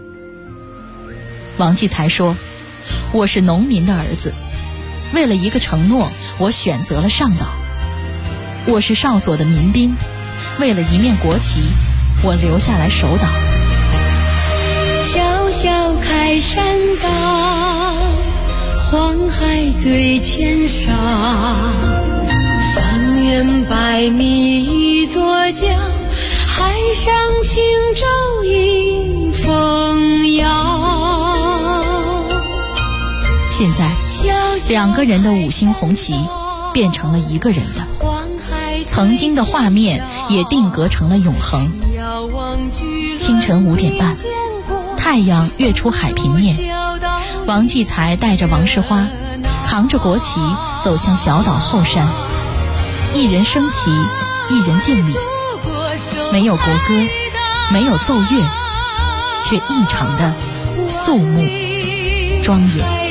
王继才说，我是农民的儿子，为了一个承诺，我选择了上岛。我是哨所的民兵，为了一面国旗，我留下来守岛。 小小开山岛，黄海最前上，方圆100米一座江，海上轻舟迎风摇。 现在2个人的5星红旗变成了1个人的，曾经的画面也定格成了永恒。清晨5点半，太阳跃出海平面，王继才带着王世花扛着国旗走向小岛后山，一人升旗， 一人敬礼，没有国歌，没有奏乐，却异常的肃穆庄严。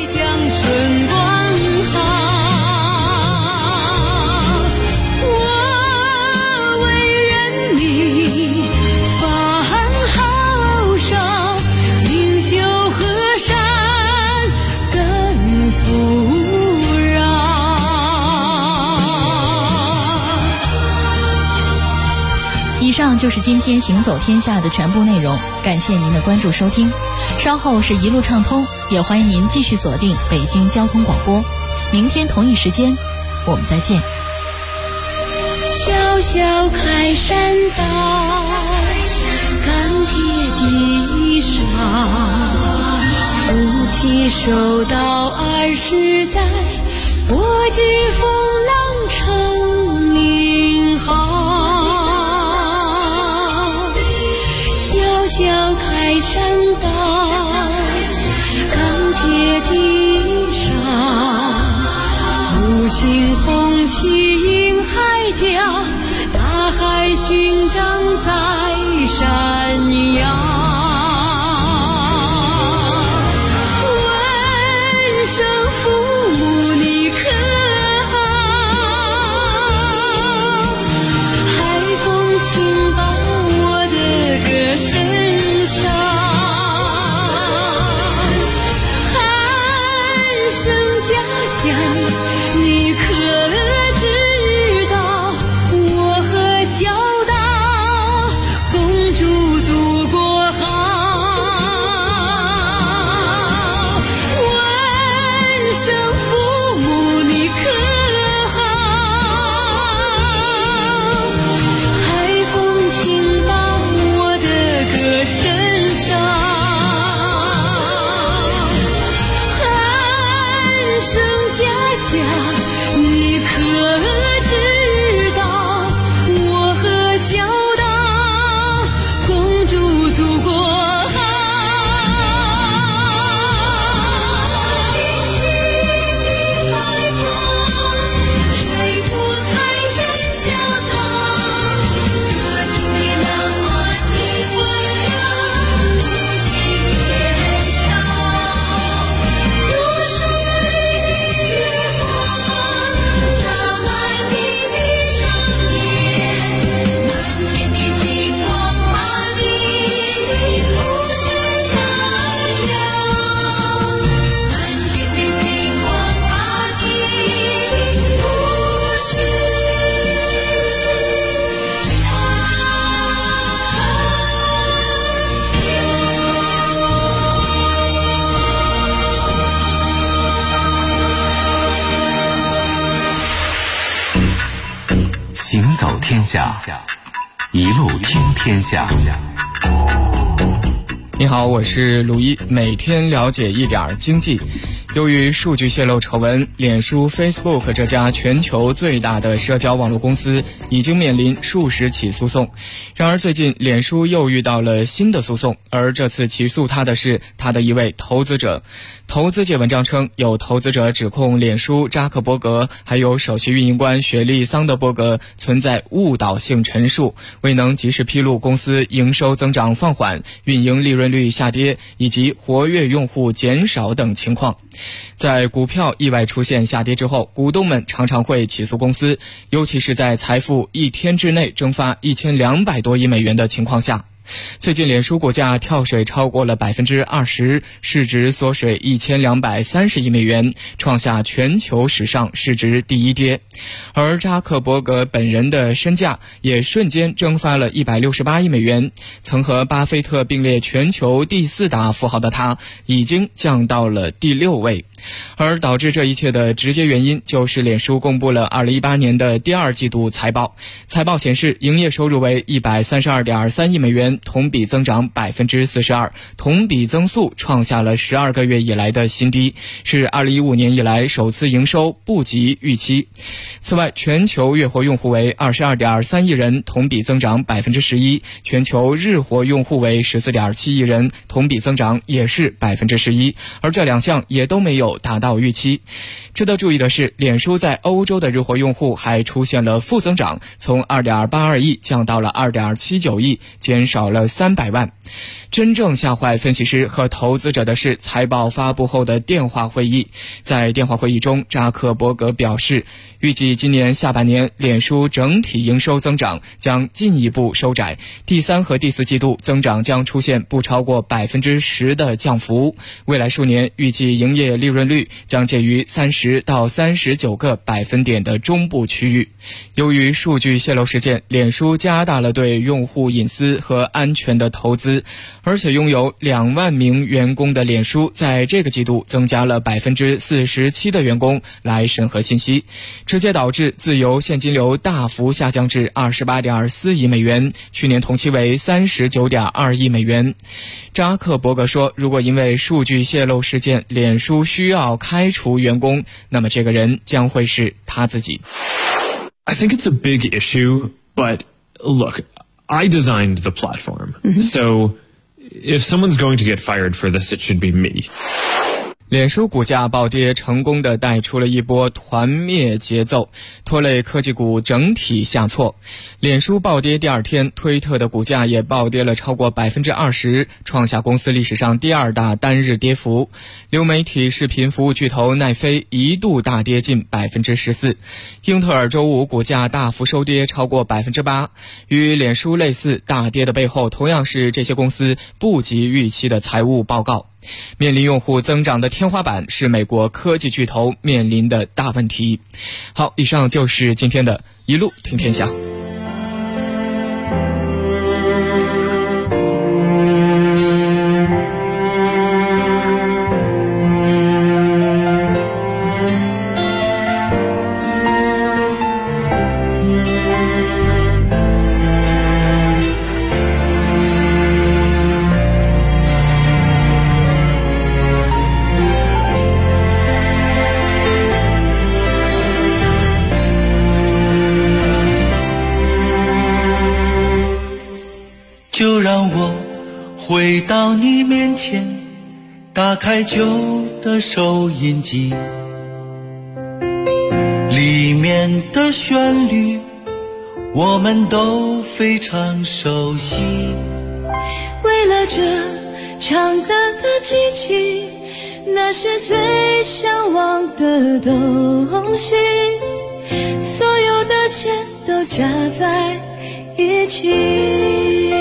以上就是今天行走天下的全部内容，感谢您的关注收听。稍后是一路畅通，也欢迎您继续锁定北京交通广播。明天同一时间，我们再见。 小小开山道，钢铁地上，夫妻守到20载，国际风浪成名号。小小开山道，钢铁地上，五星红旗映海角，大海勋章在闪耀。问声父母你可好？海风轻抱我的歌声上，喊声家乡你可知道？我和小岛共筑祖国好。问声父母你可好？海风轻抱我的歌声上，喊声家乡你可知道？我和小岛共筑祖国好。吹过开山小道，歌声的浪花尽欢唱，不计天上。如水的月光，洒满地的上面，满天的星光把你的故事闪耀，满天的星光把你的故事闪耀。 行走天下，一路听天下。 你好，我是鲁一，每天了解一点经济。由于数据泄露丑闻，脸书 Facebook 这家全球最大的社交网络公司已经面临数十起诉讼。然而最近脸书又遇到了新的诉讼，而这次起诉他的是他的一位投资者。投资界文章称，有投资者指控脸书扎克伯格还有首席运营官雪莉桑德伯格存在误导性陈述，未能及时披露公司营收增长放缓、运营利润率下跌以及活跃用户减少等情况。在股票意外出现下跌之后，股东们常常会起诉公司，尤其是在财富一天之内蒸发1200多亿美元的情况下。最近脸书股价跳水超过了 20%， 市值缩水1230亿美元，创下全球史上市值第一跌。而扎克伯格本人的身价也瞬间蒸发了168亿美元，曾和巴菲特并列全球第4大富豪的他，已经降到了第6位。而导致这一切的直接原因就是脸书公布了2018年的第2季度财报。财报显示，营业收入为132.3亿美元， 元，同比增长42%，同比增速创下了12个月以来的新低，是2015年以来首次营收不及预期。此外，全球月活用户为22.3亿人，同比增长11%，全球日活用户为14.7亿人，同比增长也是11%，而这两项也都没有达到预期。值得注意的是，脸书在欧洲的日活用户还出现了负增长，从2.82亿降到了2.79亿，减少了300万。真正吓坏分析师和投资者的是财报发布后的电话会议。在电话会议中，扎克伯格表示，预计今年下半年脸书整体营收增长将进一步收窄，第3和第4季度增长将出现不超过10%的降幅，未来数年预计营业利润率将介于30到39个百分点的中部区域。由于数据泄露事件，脸书加大了对用户隐私和安全的投资，而且拥有2万名员工的脸书在这个季度增加了47%的员工来审核信息，直接导致自由现金流大幅下降至28.4亿美元，去年同期为39.2亿美元。扎克伯格说，如果因为数据泄露事件脸书需要开除员工，那么这个人将会是他自己。 I think it's a big issue, but look, I designed the platform. So if someone's going to get fired for this, it should be me. 脸书股价暴跌，成功的带出了一波团灭节奏，拖累科技股整体下挫。脸书暴跌第二天，推特的股价也暴跌了超过20%，创下公司历史上第2大单日跌幅。流媒体视频服务巨头奈飞一度大跌近14%。英特尔周五股价大幅收跌超过8%，与脸书类似，大跌的背后同样是这些公司不及预期的财务报告。面临用户增长的天花板，是美国科技巨头面临的大问题。好，以上就是今天的一路听天下。 就让我回到你面前，打开旧的收音机，里面的旋律我们都非常熟悉。 为了这唱歌的机器，那是最向往的东西，所有的钱都加在一起。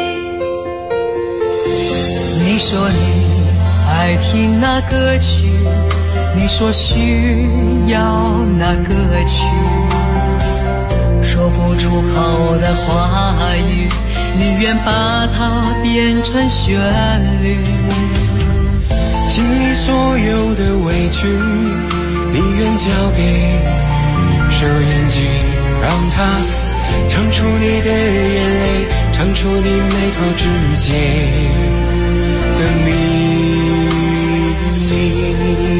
你说你爱听那歌曲，你说需要那歌曲，说不出口的话语，你愿把它变成旋律。心里所有的委屈，你愿交给收音机，让它唱出你的眼泪，唱出你眉头之间的秘密。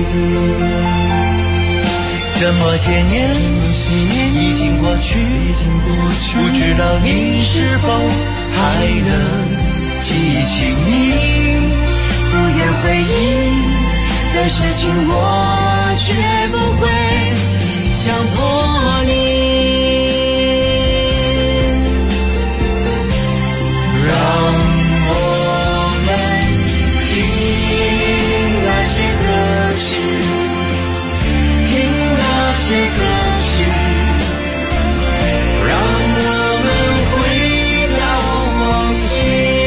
这么些年已经过去，不知道你是否还能记起你不愿回忆的事情，我绝不会强迫你。让歌曲，让我们回到往昔，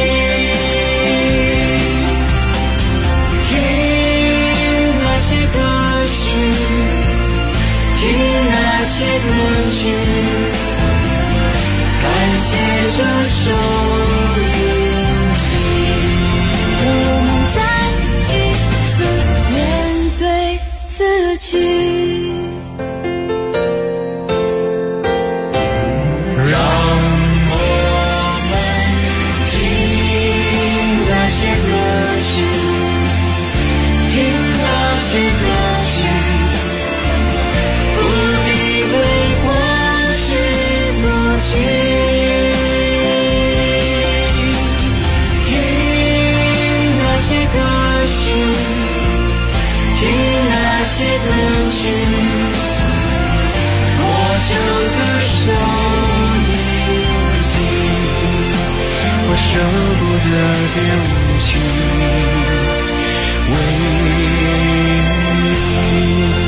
听那些歌曲，听那些歌曲，感谢这收音机，让我们再一次面对自己。让我们听些歌曲，我就歌手已经，我舍不得别无趣，为你。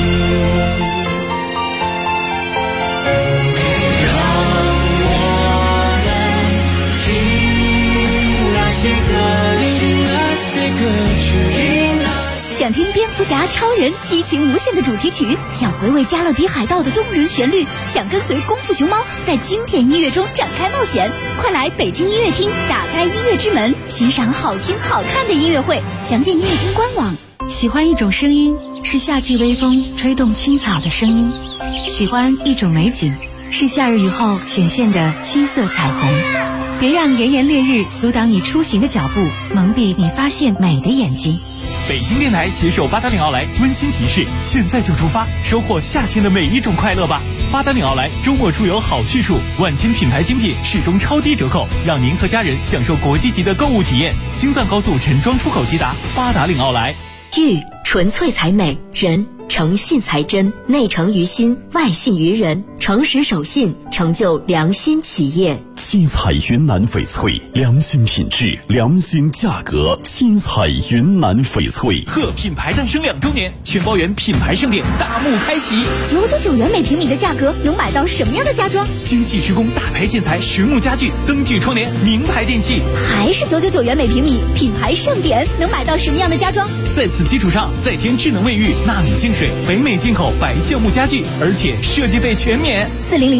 想听蝙蝠侠、超人激情无限的主题曲，想回味加勒比海盗的动人旋律，想跟随功夫熊猫在经典音乐中展开冒险，快来北京音乐厅，打开音乐之门，欣赏好听好看的音乐会。详见音乐厅官网。 喜欢一种声音，是夏季微风吹动青草的声音；喜欢一种美景，是夏日雨后显现的七色彩虹。别让炎炎烈日阻挡你出行的脚步，蒙蔽你发现美的眼睛。 北京电台携手八达岭奥莱温馨提示：现在就出发，收获夏天的每一种快乐吧！八达岭奥莱周末出游好去处，万千品牌精品始终超低折扣，让您和家人享受国际级的购物体验。京藏高速陈庄出口捷达，八达岭奥莱。 玉纯粹才美，人诚信才真，内诚于心，外信于人，诚实守信，成就良心企业。 七彩云南翡翠，良心品质，良心价格。七彩云南翡翠。 贺品牌诞生2周年，全包圆品牌盛典大幕开启 ，999元每平米的价格能买到什么样的家装？ 精细施工大牌建材实木家具，灯具窗帘名牌电器， 还是999元每平米，品牌盛典能买到什么样的家装？ 在此基础上再添智能卫浴、纳米净水、北美进口白橡木家具，而且设计费全免。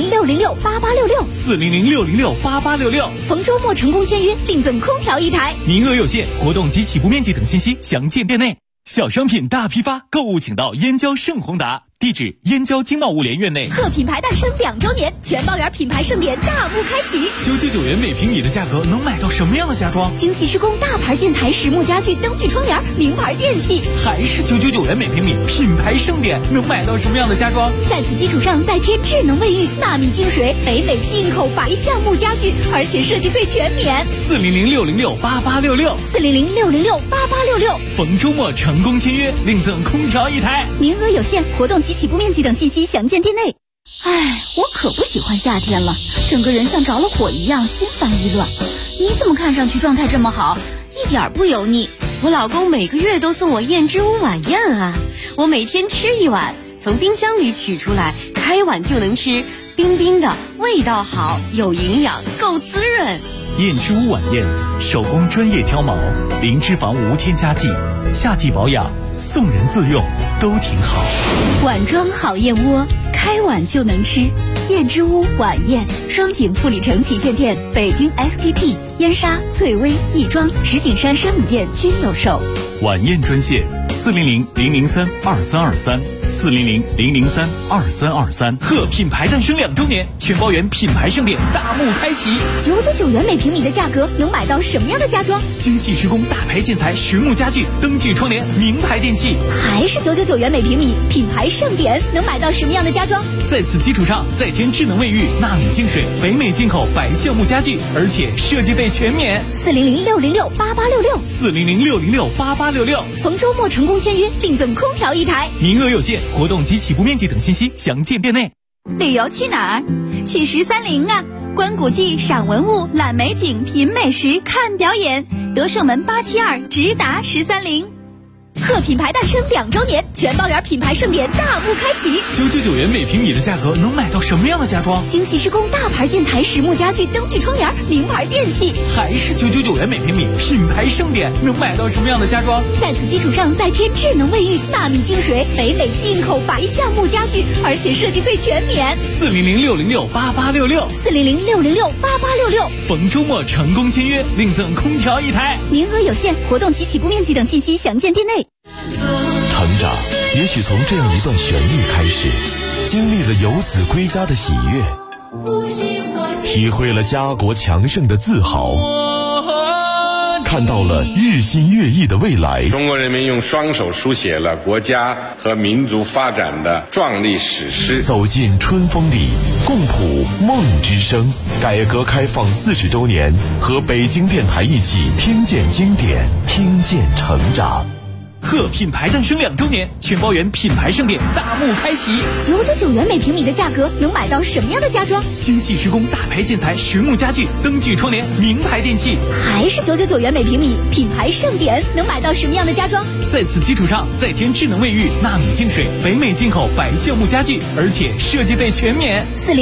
400-606-8866，400-606-8866。逢周末成功签约，另赠空调1台， 名额有限，活动及起步面积等信息详见店内。小商品大批发，购物请到燕郊盛宏达，地址燕郊经贸物联院内。 贺品牌诞生2周年，全包圆品牌盛典大幕开启 ，999元每平米的价格能买到什么样的家装？ 精细施工大牌建材实木家具，灯具窗帘名牌电器， 还是999元每平米，品牌盛典能买到什么样的家装？ 在此基础上再添智能卫浴、纳米净水、北美进口白橡木家具，而且设计费全免。 400-606-8866，400-606-8866。逢周末成功签约，另赠空调1台， 名额有限，活动及起步面积等信息详见店内。哎，我可不喜欢夏天了，整个人像着了火一样，心烦意乱。你怎么看上去状态这么好，一点不油腻？ 我老公每个月都送我燕之屋晚宴啊，我每天吃1碗，从冰箱里取出来，开碗就能吃，冰冰的，味道好，有营养，够滋润。 燕之屋晚宴，手工专业挑毛，零脂肪无添加剂，夏季保养，送人自用都挺好。 碗装好燕窝，开碗就能吃。燕之屋晚宴，双井富里城旗舰店、北京 SKP、燕莎、翠微、亦庄、石景山生米店均有售。 晚宴专线400-003-2323，400-003-2323。贺品牌诞生2周年，全包圆品牌盛典大幕开启 ，999元每平米的价格能买到什么样的家装？ 精细施工大牌建材实木家具，灯具窗帘名牌电器， 还是999元每平米，品牌盛典能买到什么样的家装？ 在此基础上再添智能卫浴、纳米净水、北美进口白橡木家具，而且设计费全免。 400-606-8866，400-606-8866。逢周末成功签约，另赠空调1台， 名额有限，活动及起步面积等信息详见店内。 旅游去哪儿？去1030啊！观古迹、赏文物、览美景、品美食、看表演，德胜门872直达1030。贺品牌诞生2周年，全包圆品牌盛典大幕开启 ，999元每平米的价格能买到什么样的家装？ 精细施工大牌建材实木家具，灯具窗帘名牌电器， 还是999元每平米，品牌盛典能买到什么样的家装？ 在此基础上再添智能卫浴、纳米净水、北美进口白橡木家具，而且设计费全免。 400-606-8866，400-606-8866。逢周末成功签约，另赠空调1台， 名额有限，活动及起步面积等信息详见店内。 成长也许从这样一段旋律开始，经历了游子归家的喜悦，体会了家国强盛的自豪，看到了日新月异的未来。 中国人民用双手书写了国家和民族发展的壮丽史诗。 走进春风里，共谱梦之声。改革开放40周年，和北京电台一起听见经典，听见成长。 贺品牌诞生2周年，全包园品牌盛典大幕开启。 999元每平米的价格，能买到什么样的家装？ 精细施工、大牌建材、实木家具、灯具窗帘、名牌电器。 还是999元每平米，品牌盛典能买到什么样的家装？ 在此基础上，再添智能卫浴、纳米净水、北美进口白橡木家具，而且设计费全免。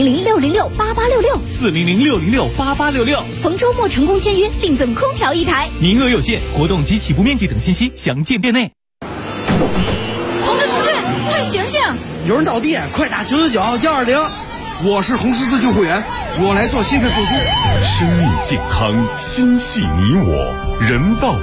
400-606-8866，400-606-8866。逢周末成功签约，另赠空调1台， 名额有限，活动及起步面积等信息详见店内。 同志，快醒醒！ 有人倒地，快打999-120。我是红十字救护员，我来做心肺复苏。 生命健康，心系你我，人道